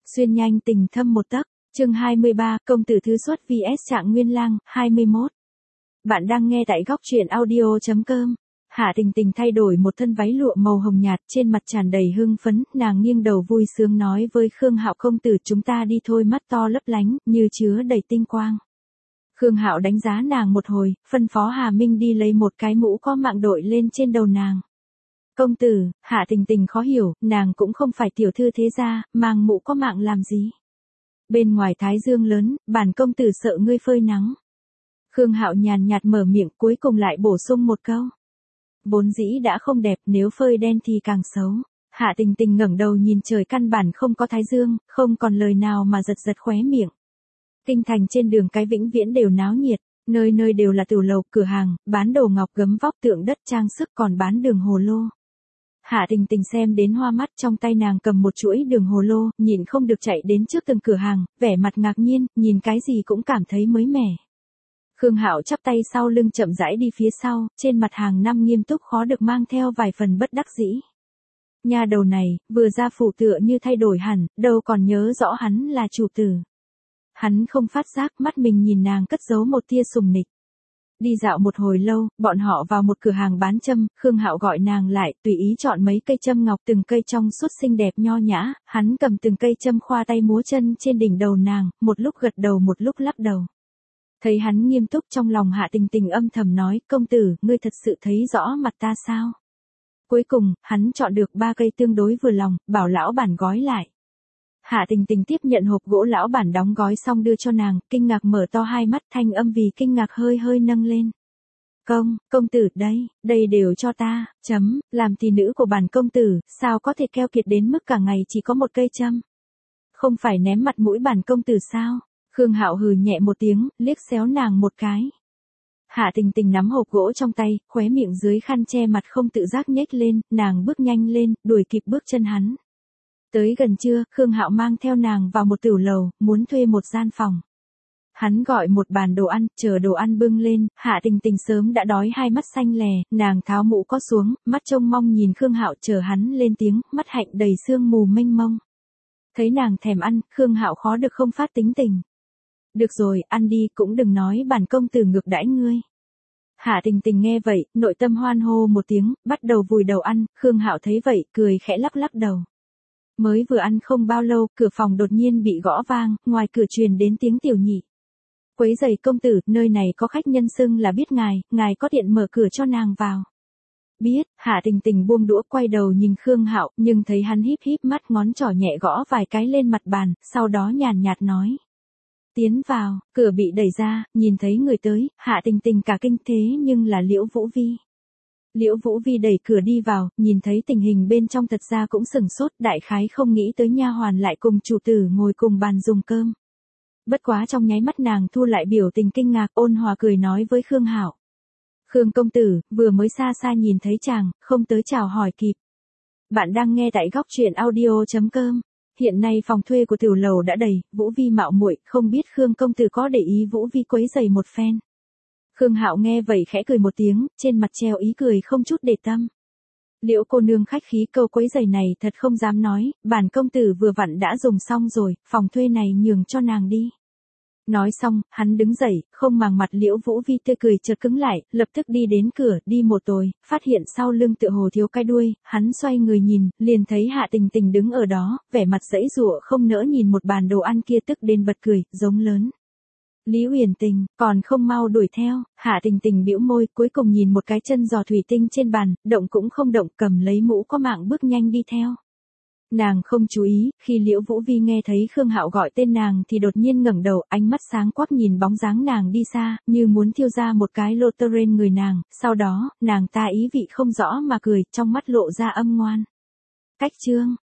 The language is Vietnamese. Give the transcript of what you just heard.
Xuyên nhanh tình thâm một tấc, chương 23, công tử thứ xuất vs Trạng Nguyên Lang, 21. Bạn đang nghe tại góc truyện audio.com. Hạ Tình Tình thay đổi một thân váy lụa màu hồng nhạt, trên mặt tràn đầy hưng phấn, nàng nghiêng đầu vui sướng nói với Khương Hạo, công tử chúng ta đi thôi, mắt to lấp lánh, như chứa đầy tinh quang. Khương Hạo đánh giá nàng một hồi, phân phó Hà Minh đi lấy một cái mũ có mạng đội lên trên đầu nàng. Công tử, Hạ Tình Tình khó hiểu, nàng cũng không phải tiểu thư thế gia, mang mũ có mạng làm gì? Bên ngoài thái dương lớn, bản công tử sợ ngươi phơi nắng. Khương Hạo nhàn nhạt mở miệng, cuối cùng lại bổ sung một câu. Vốn dĩ đã không đẹp, nếu phơi đen thì càng xấu. Hạ Tình Tình ngẩng đầu nhìn trời, căn bản không có thái dương, không còn lời nào mà giật giật khóe miệng. Kinh thành trên đường cái vĩnh viễn đều náo nhiệt, nơi nơi đều là tửu lầu, cửa hàng, bán đồ ngọc gấm vóc tượng đất trang sức, còn bán đường hồ lô. Hạ Tình Tình xem đến hoa mắt, trong tay nàng cầm một chuỗi đường hồ lô, nhịn không được chạy đến trước từng cửa hàng, vẻ mặt ngạc nhiên, nhìn cái gì cũng cảm thấy mới mẻ. Khương Hạo chắp tay sau lưng chậm rãi đi phía sau, trên mặt hàng năm nghiêm túc khó được mang theo vài phần bất đắc dĩ. Nhà đầu này, vừa ra phủ tựa như thay đổi hẳn, đâu còn nhớ rõ hắn là chủ tử. Hắn không phát giác, mắt mình nhìn nàng cất giấu một tia sùng nịch. Đi dạo một hồi lâu, bọn họ vào một cửa hàng bán châm, Khương Hạo gọi nàng lại, tùy ý chọn mấy cây châm ngọc, từng cây trong suốt xinh đẹp nho nhã, hắn cầm từng cây châm khoa tay múa chân trên đỉnh đầu nàng, một lúc gật đầu một lúc lắc đầu. Thấy hắn nghiêm túc, trong lòng Hạ Tình Tình âm thầm nói, công tử, ngươi thật sự thấy rõ mặt ta sao? Cuối cùng, hắn chọn được 3 cây tương đối vừa lòng, bảo lão bản gói lại. Hạ Tình Tình tiếp nhận hộp gỗ lão bản đóng gói xong đưa cho nàng, kinh ngạc mở to hai mắt, thanh âm vì kinh ngạc hơi hơi nâng lên. Công tử, đây đều cho ta, làm tỷ nữ của bản công tử, sao có thể keo kiệt đến mức cả ngày chỉ có một cây châm? Không phải ném mặt mũi bản công tử sao? Khương Hạo hừ nhẹ một tiếng, liếc xéo nàng một cái. Hạ Tình Tình nắm hộp gỗ trong tay, khóe miệng dưới khăn che mặt không tự giác nhếch lên, nàng bước nhanh lên, đuổi kịp bước chân hắn. Tới gần trưa, Khương Hạo mang theo nàng vào một tửu lầu, muốn thuê một gian phòng. Hắn gọi một bàn đồ ăn, chờ đồ ăn bưng lên, Hạ Tình Tình sớm đã đói, hai mắt xanh lè, nàng tháo mũ có xuống, mắt trông mong nhìn Khương Hạo, chờ hắn lên tiếng, mắt hạnh đầy sương mù mênh mông. Thấy nàng thèm ăn, Khương Hạo khó được không phát tính tình. Được rồi, ăn đi, cũng đừng nói bản công tử ngược đãi ngươi. Hạ Tình Tình nghe vậy, nội tâm hoan hô một tiếng, bắt đầu vùi đầu ăn, Khương Hạo thấy vậy, cười khẽ lắc lắc đầu. Mới vừa ăn không bao lâu, cửa phòng đột nhiên bị gõ vang, ngoài cửa truyền đến tiếng tiểu nhị. Quấy rầy công tử, nơi này có khách nhân xưng là biết ngài có tiện mở cửa cho nàng vào. Biết, Hạ Tình Tình buông đũa quay đầu nhìn Khương Hạo, nhưng thấy hắn híp híp mắt, ngón trỏ nhẹ gõ vài cái lên mặt bàn, sau đó nhàn nhạt nói. Tiến vào, cửa bị đẩy ra, nhìn thấy người tới, Hạ Tình Tình cả kinh, thế nhưng là Liễu Vũ Vi. Liễu Vũ Vi đẩy cửa đi vào, nhìn thấy tình hình bên trong thật ra cũng sửng sốt, đại khái không nghĩ tới nha hoàn lại cùng chủ tử ngồi cùng bàn dùng cơm. Bất quá trong nháy mắt nàng thu lại biểu tình kinh ngạc, ôn hòa cười nói với Khương Hạo. Khương công tử, vừa mới xa xa nhìn thấy chàng, không tới chào hỏi kịp. Bạn đang nghe tại góc truyện audio.com. Hiện nay phòng thuê của tiểu lầu đã đầy, Vũ Vi mạo muội, không biết Khương công tử có để ý Vũ Vi quấy rầy một phen. Khương Hạo nghe vậy khẽ cười một tiếng, trên mặt treo ý cười không chút để tâm. Liễu cô nương khách khí, câu quấy rầy này thật không dám nói, bản công tử vừa vặn đã dùng xong rồi, phòng thuê này nhường cho nàng đi. Nói xong, hắn đứng dậy, không màng mặt Liễu Vũ Vi tươi cười chợt cứng lại, lập tức đi đến cửa, đi một tối, phát hiện sau lưng tựa hồ thiếu cái đuôi, hắn xoay người nhìn, liền thấy Hạ Tình Tình đứng ở đó, vẻ mặt giãy giụa không nỡ nhìn một bàn đồ ăn kia, tức đến bật cười, giống lớn. Lý Huyền Tình, còn không mau đuổi theo. Hạ Tình Tình bĩu môi, cuối cùng nhìn một cái chân giò thủy tinh trên bàn, động cũng không động, cầm lấy mũ có mạng bước nhanh đi theo. Nàng không chú ý, khi Liễu Vũ Vi nghe thấy Khương Hạo gọi tên nàng thì đột nhiên ngẩng đầu, ánh mắt sáng quắc nhìn bóng dáng nàng đi xa, như muốn thiêu ra một cái lô tơ trên người nàng, sau đó, nàng ta ý vị không rõ mà cười, trong mắt lộ ra âm ngoan. Cách chương